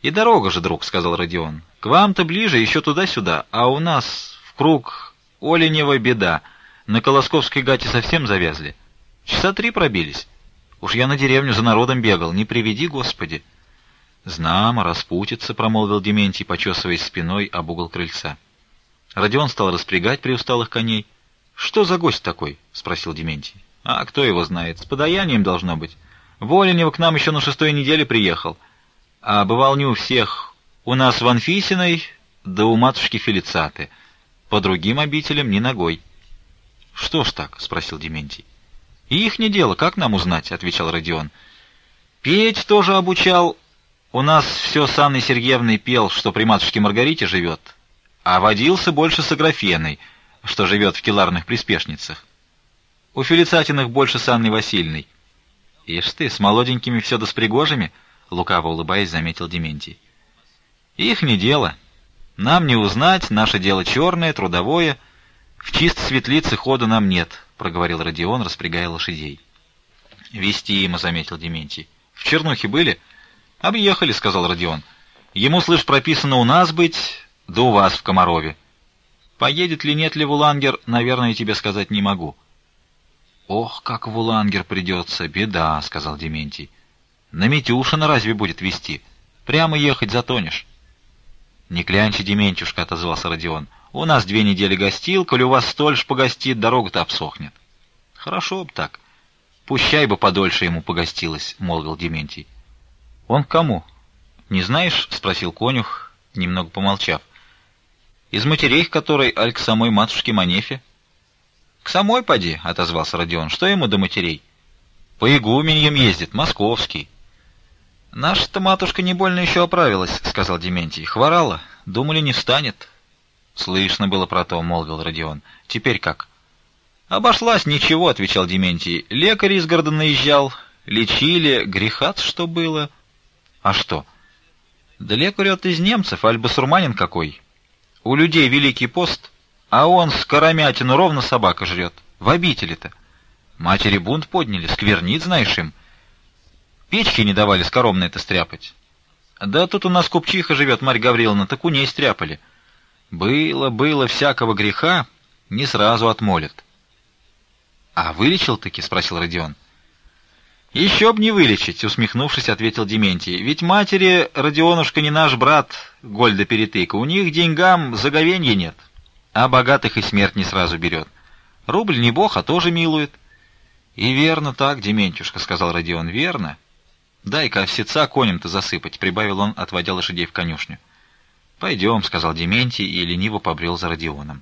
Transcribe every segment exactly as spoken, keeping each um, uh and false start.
И дорога же, друг, — сказал Родион. К вам-то ближе, еще туда-сюда, а у нас в круг Оленева беда. На Колосковской гате совсем завязли. Часа три пробились. Уж я на деревню за народом бегал, не приведи, Господи. Знамо, распутится, — промолвил Дементий, почесываясь спиной об угол крыльца. Родион стал распрягать приусталых коней. — Что за гость такой? — спросил Дементий. — А кто его знает? С подаянием должно быть. Воленева к нам еще на шестой неделе приехал. А бывал не у всех. У нас в Анфисиной, да у матушки Фелицаты. По другим обителям ни ногой. — Что ж так? — спросил Дементий. — И их не дело, как нам узнать? — отвечал Родион. — Петь тоже обучал. У нас все с Анной Сергеевной пел, что при матушке Маргарите живет. А водился больше с Аграфеной, что живет в келарных приспешницах. У Фелицатиных больше с Анной Васильевной. — Ишь ты, с молоденькими все да с пригожими, — лукаво улыбаясь, заметил Дементий. — Их не дело. Нам не узнать, наше дело черное, трудовое. В чист светлице ходу нам нет, — проговорил Родион, распрягая лошадей. — Вести ему, — заметил Дементий. — В Чернухе были? — Объехали, — сказал Родион. — Ему, слышь, прописано у нас быть, да у вас в Комарове. Поедет ли, нет ли в Улангер, наверное, тебе сказать не могу. — Ох, как в Улангер придется, беда, — сказал Дементий. — На Митюшина разве будет везти? Прямо ехать затонешь. — Не клянчи, Дементьюшка, — отозвался Родион. — У нас две недели гостил, коли у вас столь ж погостит, дорога-то обсохнет. — Хорошо б так. Пущай бы подольше ему погостилось, — молвил Дементий. — Он к кому? — Не знаешь? — спросил конюх, немного помолчав. — Из матерей, к которой, аль к самой матушке Манефе? — К самой поди, — отозвался Родион. — Что ему до матерей? — По игуменьям ездит, московский. — Наша-то матушка не больно еще оправилась, — сказал Дементий. — Хворала. Думали, не встанет. — Слышно было про то, — молвил Родион. — Теперь как? — Обошлась, ничего, — отвечал Дементий. — Лекарь из города наезжал. Лечили. Греха-то что было? — А что? — Да лекарь от из немцев, аль басурманин какой. У людей Великий пост, а он скоромятину ровно собака жрет. В обители-то. Матери бунт подняли, сквернит, знаешь им. Печки не давали скоромное-то стряпать. Да тут у нас купчиха живет, Марья Гавриловна, так у ней стряпали. Было, было всякого греха, не сразу отмолят. — А вылечил-таки? — спросил Родион. — Еще б не вылечить, — усмехнувшись, ответил Дементий. — Ведь матери, Родионушка, не наш брат, Гольда Перетыка. У них деньгам заговенья нет, а богатых и смерть не сразу берет. Рубль не бог, а тоже милует. — И верно так, Дементьюшка, — сказал Родион, — верно. Дай-ка овсеца коням-то засыпать, — прибавил он, отводя лошадей в конюшню. — Пойдем, — сказал Дементий и лениво побрел за Родионом.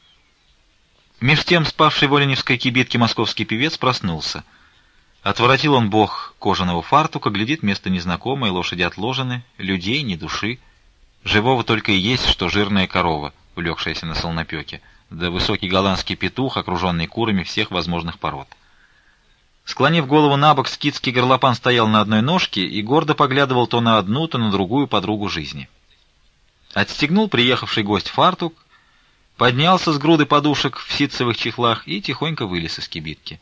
Меж тем спавший в оленевской кибитке московский певец проснулся. Отворотил он бог кожаного фартука, глядит, место незнакомое, лошади отложены, людей ни души. Живого только и есть, что жирная корова, улегшаяся на солнопеке, да высокий голландский петух, окруженный курами всех возможных пород. Склонив голову набок, скитский горлопан стоял на одной ножке и гордо поглядывал то на одну, то на другую подругу жизни. Отстегнул приехавший гость фартук, поднялся с груды подушек в ситцевых чехлах и тихонько вылез из кибитки.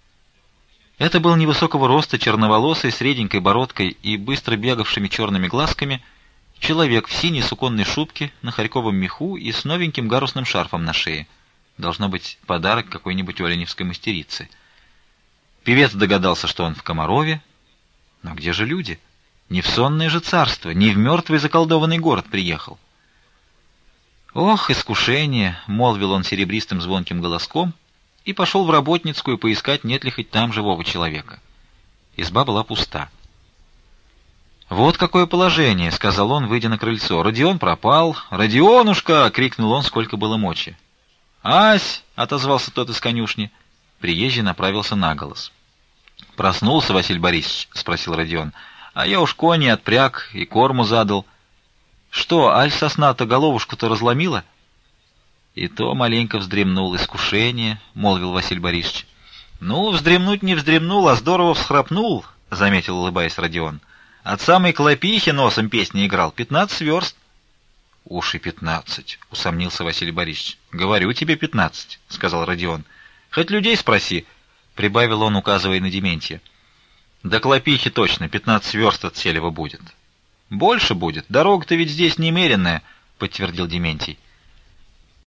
Это был невысокого роста, черноволосый, с реденькой бородкой и быстро бегавшими черными глазками человек в синей суконной шубке, на харьковом меху и с новеньким гарусным шарфом на шее. Должно быть, подарок какой-нибудь оленевской мастерицы. Певец догадался, что он в Комарове. Но где же люди? Не в сонное же царство, не в мертвый заколдованный город приехал. «Ох, искушение!» — молвил он серебристым звонким голоском и пошел в Работницкую поискать, нет ли хоть там живого человека. Изба была пуста. «Вот какое положение!» — сказал он, выйдя на крыльцо. «Родион пропал! Родионушка!» — крикнул он, сколько было мочи. «Ась!» — отозвался тот из конюшни. Приезжий направился на голос. «Проснулся, Василий Борисович?» — спросил Родион. «А я уж кони отпряг и корму задал». «Что, аль сосна-то головушку-то разломила?» «И то маленько вздремнул, искушение», — молвил Василий Борисович. «Ну, вздремнуть не вздремнул, а здорово всхрапнул», — заметил, улыбаясь, Родион. «От самой клопихи носом песни играл. Пятнадцать верст». «Уж и пятнадцать», — усомнился Василий Борисович. «Говорю тебе пятнадцать», — сказал Родион. «Хоть людей спроси», — прибавил он, указывая на Дементия. «Да клопихи точно, пятнадцать верст от Селева будет». Больше будет. Дорога-то ведь здесь немеренная, подтвердил Дементий.